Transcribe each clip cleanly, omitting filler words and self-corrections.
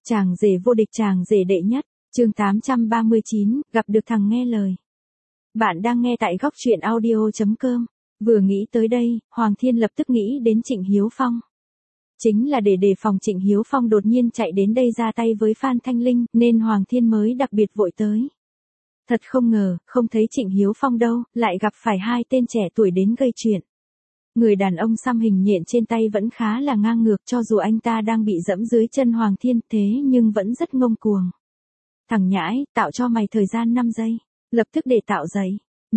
Chàng rể vô địch, chàng rể đệ nhất, chương 839, gặp được thằng nghe lời. Bạn đang nghe tại góc truyện audio.com. Vừa nghĩ tới đây, Hoàng Thiên lập tức nghĩ đến Trịnh Hiếu Phong. Chính là để đề phòng Trịnh Hiếu Phong đột nhiên chạy đến đây ra tay với Phan Thanh Linh, nên Hoàng Thiên mới đặc biệt vội tới. Thật không ngờ, không thấy Trịnh Hiếu Phong đâu, lại gặp phải hai tên trẻ tuổi đến gây chuyện. Người đàn ông xăm hình nhện trên tay vẫn khá là ngang ngược, cho dù anh ta đang bị dẫm dưới chân Hoàng Thiên thế nhưng vẫn rất ngông cuồng. Thằng nhãi, tạo cho mày thời gian 5 giây, lập tức để tạo giấy.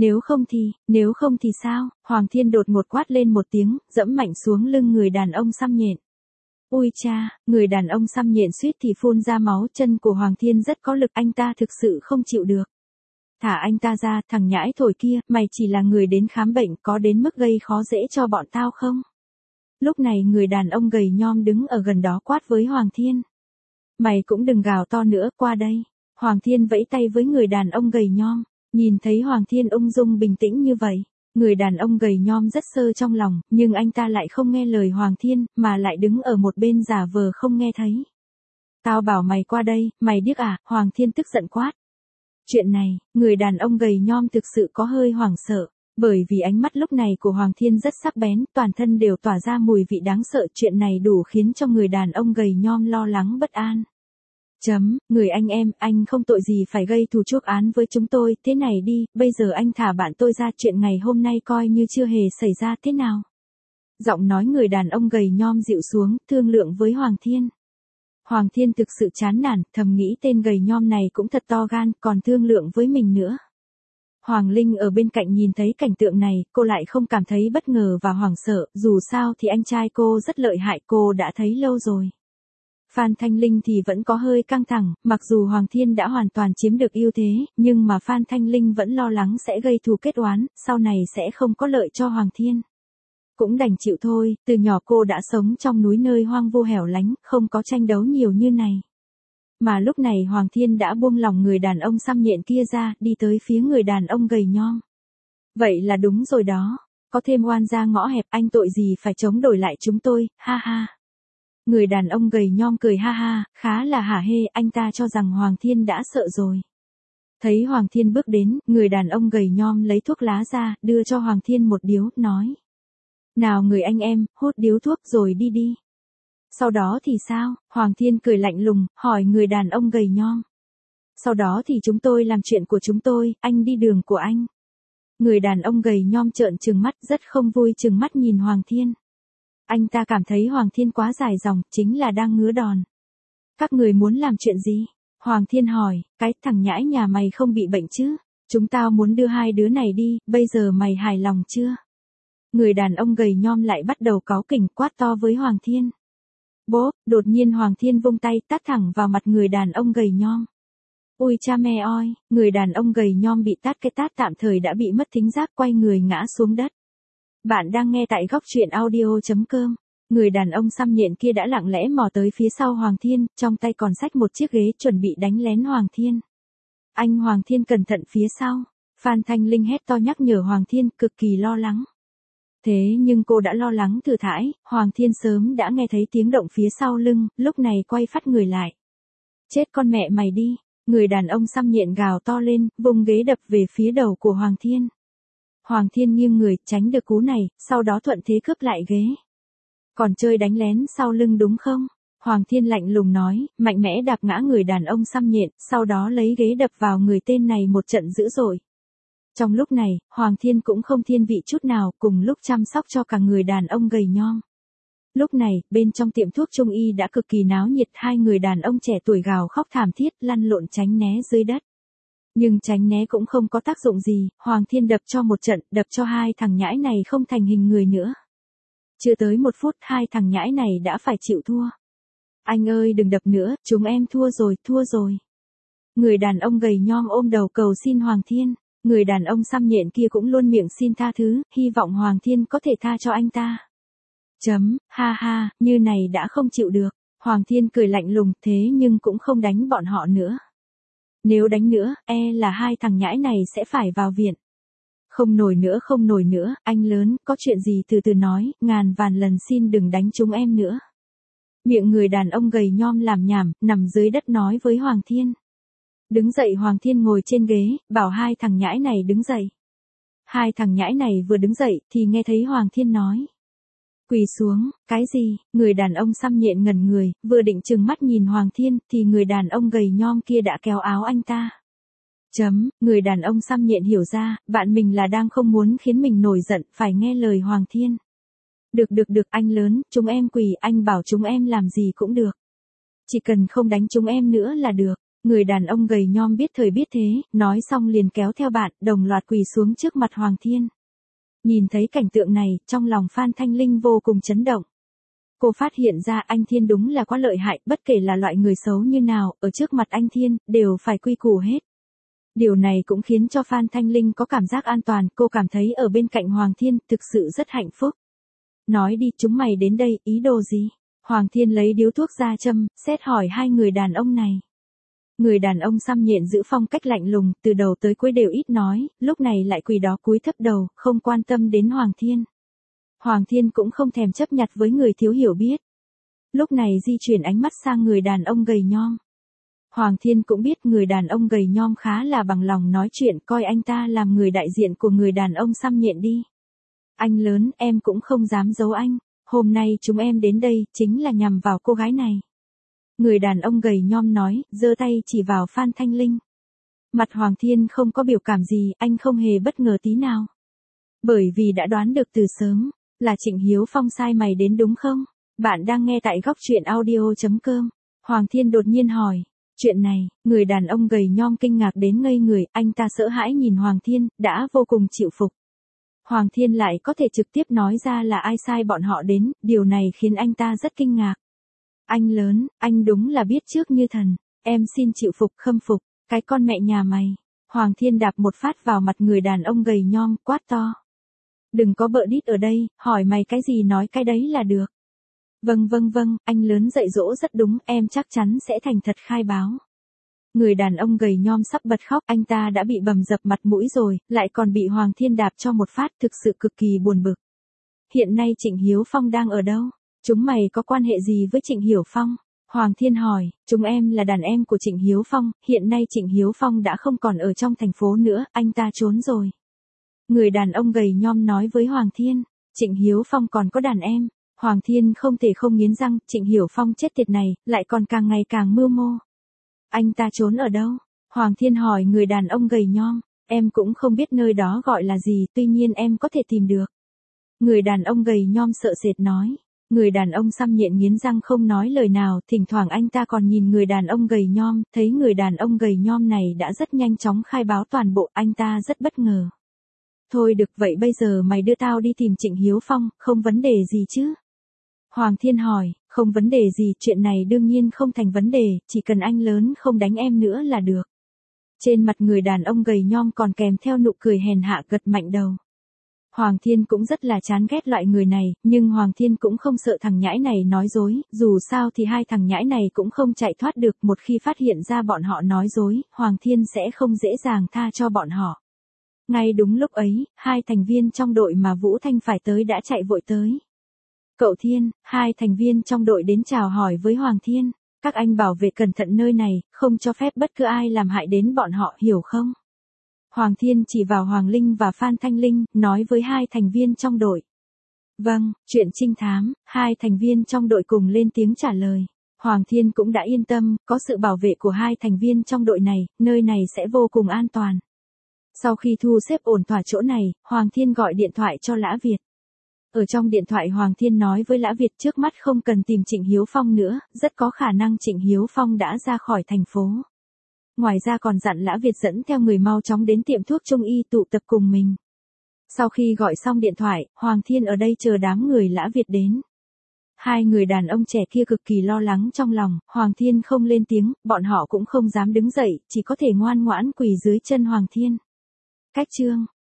Nếu không thì sao? Hoàng Thiên đột ngột quát lên một tiếng, dẫm mạnh xuống lưng người đàn ông xăm nhện. Ui cha, người đàn ông xăm nhện suýt thì phun ra máu, chân của Hoàng Thiên rất có lực, anh ta thực sự không chịu được. Thả anh ta ra, thằng nhãi thổi kia, mày chỉ là người đến khám bệnh, có đến mức gây khó dễ cho bọn tao không? Lúc này người đàn ông gầy nhom đứng ở gần đó quát với Hoàng Thiên. Mày cũng đừng gào to nữa, qua đây. Hoàng Thiên vẫy tay với người đàn ông gầy nhom, nhìn thấy Hoàng Thiên ung dung bình tĩnh như vậy. Người đàn ông gầy nhom rất sơ trong lòng, nhưng anh ta lại không nghe lời Hoàng Thiên, mà lại đứng ở một bên giả vờ không nghe thấy. Tao bảo mày qua đây, mày điếc à? Hoàng Thiên tức giận quát. Chuyện này, người đàn ông gầy nhom thực sự có hơi hoảng sợ, bởi vì ánh mắt lúc này của Hoàng Thiên rất sắc bén, toàn thân đều tỏa ra mùi vị đáng sợ, chuyện này đủ khiến cho người đàn ông gầy nhom lo lắng bất an. Người anh em, anh không tội gì phải gây thù chuốc án với chúng tôi, thế này đi, bây giờ anh thả bạn tôi ra, chuyện ngày hôm nay coi như chưa hề xảy ra, thế nào? Giọng nói người đàn ông gầy nhom dịu xuống, thương lượng với Hoàng Thiên. Hoàng Thiên thực sự chán nản, thầm nghĩ tên gầy nhom này cũng thật to gan, còn thương lượng với mình nữa. Hoàng Linh ở bên cạnh nhìn thấy cảnh tượng này, cô lại không cảm thấy bất ngờ và hoảng sợ, dù sao thì anh trai cô rất lợi hại, cô đã thấy lâu rồi. Phan Thanh Linh thì vẫn có hơi căng thẳng, mặc dù Hoàng Thiên đã hoàn toàn chiếm được ưu thế, nhưng mà Phan Thanh Linh vẫn lo lắng sẽ gây thù kết oán, sau này sẽ không có lợi cho Hoàng Thiên. Cũng đành chịu thôi, từ nhỏ cô đã sống trong núi nơi hoang vu hẻo lánh, không có tranh đấu nhiều như này. Mà lúc này Hoàng Thiên đã buông lòng người đàn ông xăm nhện kia ra, đi tới phía người đàn ông gầy nhom. Vậy là đúng rồi đó, có thêm oan ra ngõ hẹp, anh tội gì phải chống đổi lại chúng tôi, ha ha. Người đàn ông gầy nhom cười ha ha, khá là hả hê, anh ta cho rằng Hoàng Thiên đã sợ rồi. Thấy Hoàng Thiên bước đến, người đàn ông gầy nhom lấy thuốc lá ra, đưa cho Hoàng Thiên một điếu, nói. Nào người anh em, hút điếu thuốc rồi đi đi. Sau đó thì sao? Hoàng Thiên cười lạnh lùng, hỏi người đàn ông gầy nhom. Sau đó thì chúng tôi làm chuyện của chúng tôi, anh đi đường của anh. Người đàn ông gầy nhom trợn trừng mắt, rất không vui trừng mắt nhìn Hoàng Thiên. Anh ta cảm thấy Hoàng Thiên quá dài dòng, chính là đang ngứa đòn. Các người muốn làm chuyện gì? Hoàng Thiên hỏi, cái thằng nhãi nhà mày không bị bệnh chứ? Chúng tao muốn đưa hai đứa này đi, bây giờ mày hài lòng chưa? Người đàn ông gầy nhom lại bắt đầu cáu kỉnh quát to với Hoàng Thiên. Bố, đột nhiên Hoàng Thiên vung tay tát thẳng vào mặt người đàn ông gầy nhom. Ui cha mẹ oi, người đàn ông gầy nhom bị tát cái tát tạm thời đã bị mất thính giác, quay người ngã xuống đất. Bạn đang nghe tại góc truyện audio.com. Người đàn ông xăm nhện kia đã lặng lẽ mò tới phía sau Hoàng Thiên, trong tay còn xách một chiếc ghế chuẩn bị đánh lén Hoàng Thiên. Anh Hoàng Thiên cẩn thận phía sau. Phan Thanh Linh hét to nhắc nhở Hoàng Thiên, cực kỳ lo lắng. Thế nhưng cô đã lo lắng thừa thãi, Hoàng Thiên sớm đã nghe thấy tiếng động phía sau lưng, lúc này quay phát người lại. Chết con mẹ mày đi, người đàn ông xăm nhện gào to lên, vùng ghế đập về phía đầu của Hoàng Thiên. Hoàng Thiên nghiêng người, tránh được cú này, sau đó thuận thế cướp lại ghế. Còn chơi đánh lén sau lưng đúng không? Hoàng Thiên lạnh lùng nói, mạnh mẽ đạp ngã người đàn ông xăm nhện, sau đó lấy ghế đập vào người tên này một trận dữ dội. Trong lúc này, Hoàng Thiên cũng không thiên vị chút nào, cùng lúc chăm sóc cho cả người đàn ông gầy nhom. Lúc này, bên trong tiệm thuốc Trung Y đã cực kỳ náo nhiệt, hai người đàn ông trẻ tuổi gào khóc thảm thiết, lăn lộn tránh né dưới đất. Nhưng tránh né cũng không có tác dụng gì, Hoàng Thiên đập cho một trận, đập cho hai thằng nhãi này không thành hình người nữa. Chưa tới 1 phút, hai thằng nhãi này đã phải chịu thua. Anh ơi đừng đập nữa, chúng em thua rồi. Người đàn ông gầy nhom ôm đầu cầu xin Hoàng Thiên. Người đàn ông xăm nhện kia cũng luôn miệng xin tha thứ, hy vọng Hoàng Thiên có thể tha cho anh ta. Ha ha, như này đã không chịu được. Hoàng Thiên cười lạnh lùng, thế nhưng cũng không đánh bọn họ nữa. Nếu đánh nữa, là hai thằng nhãi này sẽ phải vào viện. Không nổi nữa, anh lớn, có chuyện gì từ từ nói, ngàn vạn lần xin đừng đánh chúng em nữa. Miệng người đàn ông gầy nhom làm nhảm, nằm dưới đất nói với Hoàng Thiên. Đứng dậy. Hoàng Thiên ngồi trên ghế, bảo hai thằng nhãi này đứng dậy. Hai thằng nhãi này vừa đứng dậy thì nghe thấy Hoàng Thiên nói. Quỳ xuống. Cái gì? Người đàn ông xăm nhện ngẩn người, vừa định trừng mắt nhìn Hoàng Thiên thì người đàn ông gầy nhom kia đã kéo áo anh ta. Người đàn ông xăm nhện hiểu ra, bạn mình là đang không muốn khiến mình nổi giận, phải nghe lời Hoàng Thiên. Được, anh lớn, chúng em quỳ, anh bảo chúng em làm gì cũng được. Chỉ cần không đánh chúng em nữa là được. Người đàn ông gầy nhom biết thời biết thế, nói xong liền kéo theo bạn, đồng loạt quỳ xuống trước mặt Hoàng Thiên. Nhìn thấy cảnh tượng này, trong lòng Phan Thanh Linh vô cùng chấn động. Cô phát hiện ra anh Thiên đúng là quá lợi hại, bất kể là loại người xấu như nào, ở trước mặt anh Thiên, đều phải quy củ hết. Điều này cũng khiến cho Phan Thanh Linh có cảm giác an toàn, cô cảm thấy ở bên cạnh Hoàng Thiên thực sự rất hạnh phúc. Nói đi, chúng mày đến đây, ý đồ gì? Hoàng Thiên lấy điếu thuốc ra châm, xét hỏi hai người đàn ông này. Người đàn ông xăm nhện giữ phong cách lạnh lùng, từ đầu tới cuối đều ít nói, lúc này lại quỳ đó cúi thấp đầu, không quan tâm đến Hoàng Thiên. Hoàng Thiên cũng không thèm chấp nhặt với người thiếu hiểu biết. Lúc này di chuyển ánh mắt sang người đàn ông gầy nhom. Hoàng Thiên cũng biết người đàn ông gầy nhom khá là bằng lòng nói chuyện, coi anh ta làm người đại diện của người đàn ông xăm nhện đi. Anh lớn, em cũng không dám giấu anh, hôm nay chúng em đến đây chính là nhằm vào cô gái này. Người đàn ông gầy nhom nói, giơ tay chỉ vào Phan Thanh Linh. Mặt Hoàng Thiên không có biểu cảm gì, anh không hề bất ngờ tí nào. Bởi vì đã đoán được từ sớm, là Trịnh Hiếu Phong sai mày đến đúng không? Bạn đang nghe tại góc truyện audio.com. Hoàng Thiên đột nhiên hỏi. Chuyện này, người đàn ông gầy nhom kinh ngạc đến ngây người, anh ta sợ hãi nhìn Hoàng Thiên, đã vô cùng chịu phục. Hoàng Thiên lại có thể trực tiếp nói ra là ai sai bọn họ đến, điều này khiến anh ta rất kinh ngạc. Anh lớn, anh đúng là biết trước như thần, em xin chịu phục khâm phục, cái con mẹ nhà mày. Hoàng Thiên đạp một phát vào mặt người đàn ông gầy nhom, quát to. Đừng có bợ đít ở đây, hỏi mày cái gì nói cái đấy là được. Vâng, anh lớn dạy dỗ rất đúng, em chắc chắn sẽ thành thật khai báo. Người đàn ông gầy nhom sắp bật khóc, anh ta đã bị bầm dập mặt mũi rồi, lại còn bị Hoàng Thiên đạp cho một phát, thực sự cực kỳ buồn bực. Hiện nay Trịnh Hiếu Phong đang ở đâu? Chúng mày có quan hệ gì với Trịnh Hiểu Phong? Hoàng Thiên hỏi, chúng em là đàn em của Trịnh Hiếu Phong, hiện nay Trịnh Hiếu Phong đã không còn ở trong thành phố nữa, anh ta trốn rồi. Người đàn ông gầy nhom nói với Hoàng Thiên, Trịnh Hiếu Phong còn có đàn em. Hoàng Thiên không thể không nghiến răng, Trịnh Hiểu Phong chết tiệt này, lại còn càng ngày càng mưu mô. Anh ta trốn ở đâu? Hoàng Thiên hỏi người đàn ông gầy nhom, em cũng không biết nơi đó gọi là gì, tuy nhiên em có thể tìm được. Người đàn ông gầy nhom sợ sệt nói. Người đàn ông xăm nhện nghiến răng không nói lời nào, thỉnh thoảng anh ta còn nhìn người đàn ông gầy nhom, thấy người đàn ông gầy nhom này đã rất nhanh chóng khai báo toàn bộ, anh ta rất bất ngờ. Thôi được, vậy bây giờ mày đưa tao đi tìm Trịnh Hiếu Phong, không vấn đề gì chứ? Hoàng Thiên hỏi, không vấn đề gì, chuyện này đương nhiên không thành vấn đề, chỉ cần anh lớn không đánh em nữa là được. Trên mặt người đàn ông gầy nhom còn kèm theo nụ cười hèn hạ, gật mạnh đầu. Hoàng Thiên cũng rất là chán ghét loại người này, nhưng Hoàng Thiên cũng không sợ thằng nhãi này nói dối, dù sao thì hai thằng nhãi này cũng không chạy thoát được, một khi phát hiện ra bọn họ nói dối, Hoàng Thiên sẽ không dễ dàng tha cho bọn họ. Ngay đúng lúc ấy, hai thành viên trong đội mà Vũ Thanh phải tới đã chạy vội tới. Cậu Thiên, hai thành viên trong đội đến chào hỏi với Hoàng Thiên, các anh bảo vệ cẩn thận nơi này, không cho phép bất cứ ai làm hại đến bọn họ, hiểu không? Hoàng Thiên chỉ vào Hoàng Linh và Phan Thanh Linh, nói với hai thành viên trong đội. Vâng, chuyện trinh thám, hai thành viên trong đội cùng lên tiếng trả lời. Hoàng Thiên cũng đã yên tâm, có sự bảo vệ của hai thành viên trong đội này, nơi này sẽ vô cùng an toàn. Sau khi thu xếp ổn thỏa chỗ này, Hoàng Thiên gọi điện thoại cho Lã Việt. Ở trong điện thoại Hoàng Thiên nói với Lã Việt trước mắt không cần tìm Trịnh Hiếu Phong nữa, rất có khả năng Trịnh Hiếu Phong đã ra khỏi thành phố. Ngoài ra còn dặn Lã Việt dẫn theo người mau chóng đến tiệm thuốc Trung Y tụ tập cùng mình. Sau khi gọi xong điện thoại, Hoàng Thiên ở đây chờ đám người Lã Việt đến. Hai người đàn ông trẻ kia cực kỳ lo lắng trong lòng, Hoàng Thiên không lên tiếng, bọn họ cũng không dám đứng dậy, chỉ có thể ngoan ngoãn quỳ dưới chân Hoàng Thiên. Cách chương